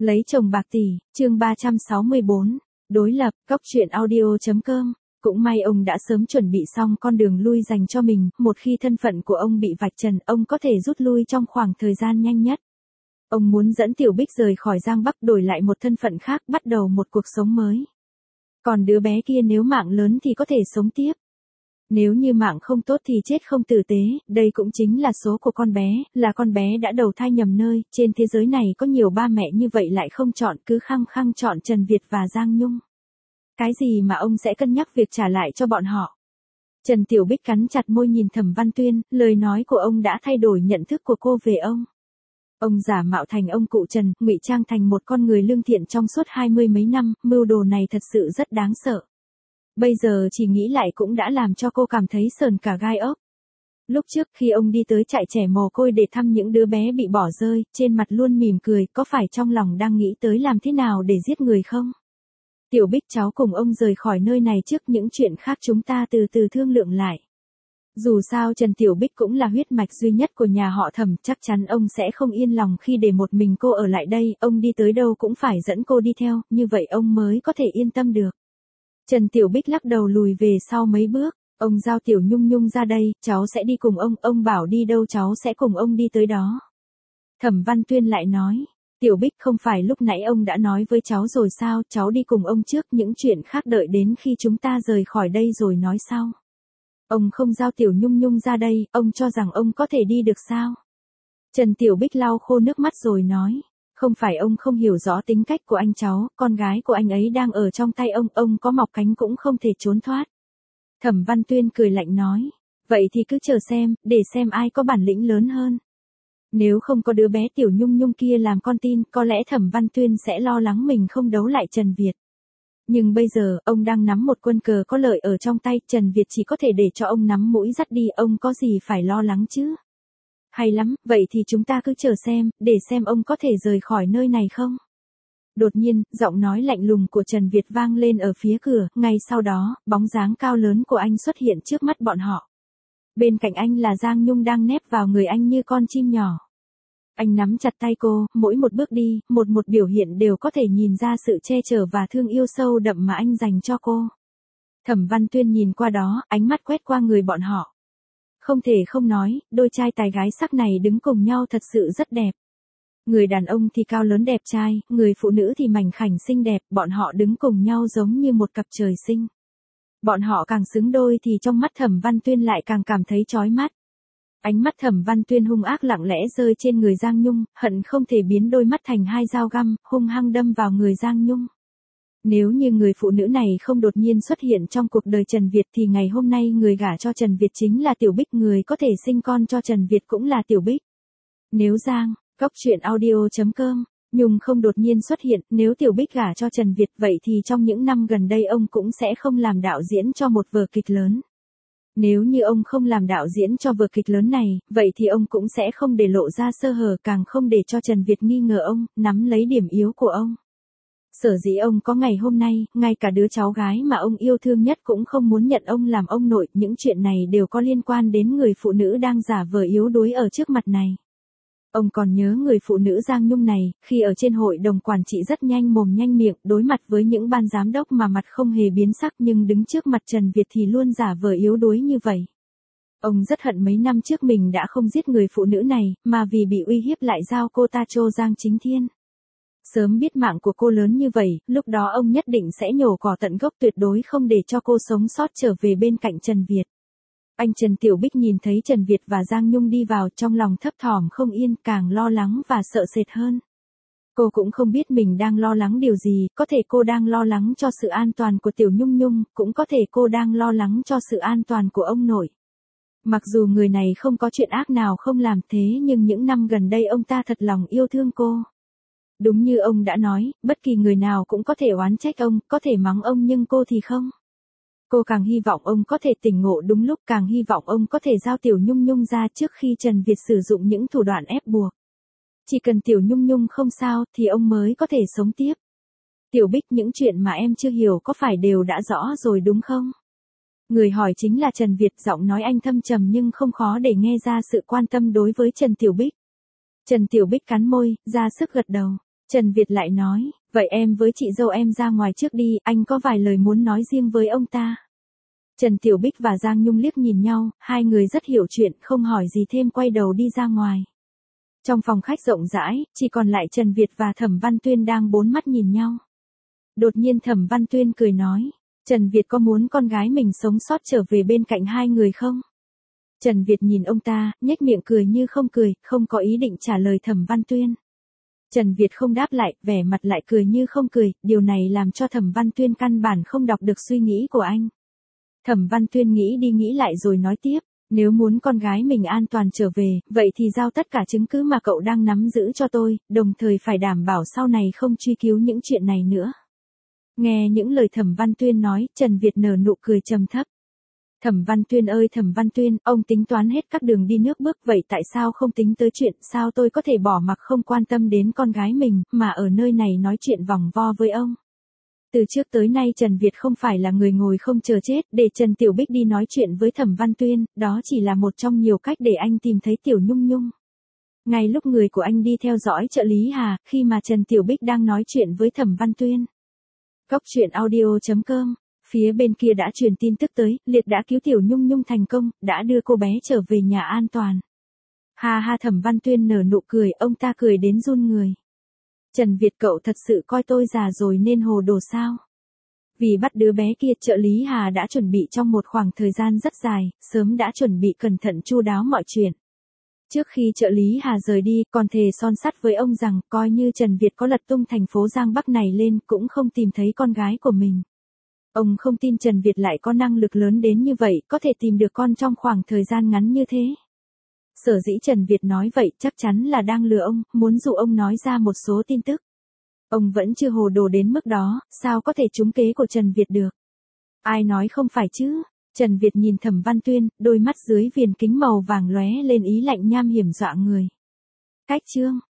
Lấy chồng bạc tỷ, chương 364, đối lập, góc truyện audio.com. Cũng may ông đã sớm chuẩn bị xong con đường lui dành cho mình, một khi thân phận của ông bị vạch trần, ông có thể rút lui trong khoảng thời gian nhanh nhất. Ông muốn dẫn Tiểu Bích rời khỏi Giang Bắc, đổi lại một thân phận khác, bắt đầu một cuộc sống mới. Còn đứa bé kia nếu mạng lớn thì có thể sống tiếp. Nếu như mạng không tốt thì chết không tử tế, đây cũng chính là số của con bé, là con bé đã đầu thai nhầm nơi, trên thế giới này có nhiều ba mẹ như vậy lại không chọn, cứ khăng khăng chọn Trần Việt và Giang Nhung. Cái gì mà ông sẽ cân nhắc việc trả lại cho bọn họ? Trần Tiểu Bích cắn chặt môi nhìn Thẩm Văn Tuyên, lời nói của ông đã thay đổi nhận thức của cô về ông. Ông giả mạo thành ông cụ Trần, ngụy trang thành một con người lương thiện trong suốt 20 mấy năm, mưu đồ này thật sự rất đáng sợ. Bây giờ chỉ nghĩ lại cũng đã làm cho cô cảm thấy sờn cả gai ốc. Lúc trước khi ông đi tới trại trẻ mồ côi để thăm những đứa bé bị bỏ rơi, trên mặt luôn mỉm cười, có phải trong lòng đang nghĩ tới làm thế nào để giết người không? Tiểu Bích, cháu cùng ông rời khỏi nơi này trước, những chuyện khác chúng ta từ từ thương lượng lại. Dù sao Trần Tiểu Bích cũng là huyết mạch duy nhất của nhà họ Thẩm, chắc chắn ông sẽ không yên lòng khi để một mình cô ở lại đây, ông đi tới đâu cũng phải dẫn cô đi theo, như vậy ông mới có thể yên tâm được. Trần Tiểu Bích lắc đầu lùi về sau mấy bước, ông giao Tiểu Nhung Nhung ra đây, cháu sẽ đi cùng ông bảo đi đâu cháu sẽ cùng ông đi tới đó. Thẩm Văn Tuyên lại nói, Tiểu Bích, không phải lúc nãy ông đã nói với cháu rồi sao, cháu đi cùng ông trước, những chuyện khác đợi đến khi chúng ta rời khỏi đây rồi nói sau. Ông không giao Tiểu Nhung Nhung ra đây, ông cho rằng ông có thể đi được sao? Trần Tiểu Bích lau khô nước mắt rồi nói, không phải ông không hiểu rõ tính cách của anh cháu, con gái của anh ấy đang ở trong tay ông có mọc cánh cũng không thể trốn thoát. Thẩm Văn Tuyên cười lạnh nói, vậy thì cứ chờ xem, để xem ai có bản lĩnh lớn hơn. Nếu không có đứa bé Tiểu Nhung Nhung kia làm con tin, có lẽ Thẩm Văn Tuyên sẽ lo lắng mình không đấu lại Trần Việt. Nhưng bây giờ, ông đang nắm một quân cờ có lợi ở trong tay, Trần Việt chỉ có thể để cho ông nắm mũi dắt đi, ông có gì phải lo lắng chứ? Hay lắm, vậy thì chúng ta cứ chờ xem, để xem ông có thể rời khỏi nơi này không? Đột nhiên, giọng nói lạnh lùng của Trần Việt vang lên ở phía cửa, ngay sau đó, bóng dáng cao lớn của anh xuất hiện trước mắt bọn họ. Bên cạnh anh là Giang Nhung đang nép vào người anh như con chim nhỏ. Anh nắm chặt tay cô, mỗi một bước đi, một biểu hiện đều có thể nhìn ra sự che chở và thương yêu sâu đậm mà anh dành cho cô. Thẩm Văn Tuyên nhìn qua đó, ánh mắt quét qua người bọn họ. Không thể không nói, đôi trai tài gái sắc này đứng cùng nhau thật sự rất đẹp. Người đàn ông thì cao lớn đẹp trai, người phụ nữ thì mảnh khảnh xinh đẹp, bọn họ đứng cùng nhau giống như một cặp trời sinh. Bọn họ càng xứng đôi thì trong mắt Thẩm Văn Tuyên lại càng cảm thấy chói mắt. Ánh mắt Thẩm Văn Tuyên hung ác lặng lẽ rơi trên người Giang Nhung, hận không thể biến đôi mắt thành hai dao găm, hung hăng đâm vào người Giang Nhung. Nếu như người phụ nữ này không đột nhiên xuất hiện trong cuộc đời Trần Việt thì ngày hôm nay người gả cho Trần Việt chính là Tiểu Bích, người có thể sinh con cho Trần Việt cũng là Tiểu Bích. Nếu góc truyện audio.com, Nhung không đột nhiên xuất hiện, nếu Tiểu Bích gả cho Trần Việt vậy thì trong những năm gần đây ông cũng sẽ không làm đạo diễn cho một vở kịch lớn. Nếu như ông không làm đạo diễn cho vở kịch lớn này, vậy thì ông cũng sẽ không để lộ ra sơ hở, càng không để cho Trần Việt nghi ngờ ông, nắm lấy điểm yếu của ông. Sở dĩ ông có ngày hôm nay, ngay cả đứa cháu gái mà ông yêu thương nhất cũng không muốn nhận ông làm ông nội, những chuyện này đều có liên quan đến người phụ nữ đang giả vờ yếu đuối ở trước mặt này. Ông còn nhớ người phụ nữ Giang Nhung này, khi ở trên hội đồng quản trị rất nhanh mồm nhanh miệng, đối mặt với những ban giám đốc mà mặt không hề biến sắc, nhưng đứng trước mặt Trần Việt thì luôn giả vờ yếu đuối như vậy. Ông rất hận mấy năm trước mình đã không giết người phụ nữ này, mà vì bị uy hiếp lại giao cô ta cho Giang Chính Thiên. Sớm biết mạng của cô lớn như vậy, lúc đó ông nhất định sẽ nhổ cỏ tận gốc, tuyệt đối không để cho cô sống sót trở về bên cạnh Trần Việt. Anh Trần Tiểu Bích nhìn thấy Trần Việt và Giang Nhung đi vào, trong lòng thấp thỏm không yên, càng lo lắng và sợ sệt hơn. Cô cũng không biết mình đang lo lắng điều gì, có thể cô đang lo lắng cho sự an toàn của Tiểu Nhung Nhung, cũng có thể cô đang lo lắng cho sự an toàn của ông nội. Mặc dù người này không có chuyện ác nào không làm thế, nhưng những năm gần đây ông ta thật lòng yêu thương cô. Đúng như ông đã nói, bất kỳ người nào cũng có thể oán trách ông, có thể mắng ông, nhưng cô thì không. Cô càng hy vọng ông có thể tỉnh ngộ đúng lúc, càng hy vọng ông có thể giao Tiểu Nhung Nhung ra trước khi Trần Việt sử dụng những thủ đoạn ép buộc. Chỉ cần Tiểu Nhung Nhung không sao, thì ông mới có thể sống tiếp. Tiểu Bích, những chuyện mà em chưa hiểu có phải đều đã rõ rồi đúng không? Người hỏi chính là Trần Việt, giọng nói anh thâm trầm nhưng không khó để nghe ra sự quan tâm đối với Trần Tiểu Bích. Trần Tiểu Bích cắn môi, ra sức gật đầu. Trần Việt lại nói, vậy em với chị dâu em ra ngoài trước đi, anh có vài lời muốn nói riêng với ông ta. Trần Tiểu Bích và Giang Nhung liếc nhìn nhau, hai người rất hiểu chuyện, không hỏi gì thêm quay đầu đi ra ngoài. Trong phòng khách rộng rãi, chỉ còn lại Trần Việt và Thẩm Văn Tuyên đang bốn mắt nhìn nhau. Đột nhiên Thẩm Văn Tuyên cười nói, Trần Việt có muốn con gái mình sống sót trở về bên cạnh hai người không? Trần Việt nhìn ông ta, nhếch miệng cười như không cười, không có ý định trả lời Thẩm Văn Tuyên. Trần Việt không đáp lại, vẻ mặt lại cười như không cười, điều này làm cho Thẩm Văn Tuyên căn bản không đọc được suy nghĩ của anh. Thẩm Văn Tuyên nghĩ đi nghĩ lại rồi nói tiếp, nếu muốn con gái mình an toàn trở về, vậy thì giao tất cả chứng cứ mà cậu đang nắm giữ cho tôi, đồng thời phải đảm bảo sau này không truy cứu những chuyện này nữa. Nghe những lời Thẩm Văn Tuyên nói, Trần Việt nở nụ cười trầm thấp. Thẩm Văn Tuyên ơi Thẩm Văn Tuyên, ông tính toán hết các đường đi nước bước, vậy tại sao không tính tới chuyện, sao tôi có thể bỏ mặc không quan tâm đến con gái mình, mà ở nơi này nói chuyện vòng vo với ông. Từ trước tới nay Trần Việt không phải là người ngồi không chờ chết, để Trần Tiểu Bích đi nói chuyện với Thẩm Văn Tuyên, đó chỉ là một trong nhiều cách để anh tìm thấy Tiểu Nhung Nhung. Ngay lúc người của anh đi theo dõi trợ lý Hà, khi mà Trần Tiểu Bích đang nói chuyện với Thẩm Văn Tuyên. Cóc truyện audio.com. Phía bên kia đã truyền tin tức tới, Liệt đã cứu Tiểu Nhung Nhung thành công, đã đưa cô bé trở về nhà an toàn. Ha ha Thẩm Văn Tuyên nở nụ cười, ông ta cười đến run người. Trần Việt cậu thật sự coi tôi già rồi nên hồ đồ sao? Vì bắt đứa bé kia, trợ lý Hà đã chuẩn bị trong một khoảng thời gian rất dài, sớm đã chuẩn bị cẩn thận chu đáo mọi chuyện. Trước khi trợ lý Hà rời đi, còn thề son sắt với ông rằng, coi như Trần Việt có lật tung thành phố Giang Bắc này lên, cũng không tìm thấy con gái của mình. Ông không tin Trần Việt lại có năng lực lớn đến như vậy, có thể tìm được con trong khoảng thời gian ngắn như thế. Sở dĩ Trần Việt nói vậy chắc chắn là đang lừa ông, muốn dụ ông nói ra một số tin tức. Ông vẫn chưa hồ đồ đến mức đó, sao có thể trúng kế của Trần Việt được? Ai nói không phải chứ? Trần Việt nhìn Thẩm Văn Tuyên, đôi mắt dưới viền kính màu vàng lóe lên ý lạnh nham hiểm dọa người. Cách chương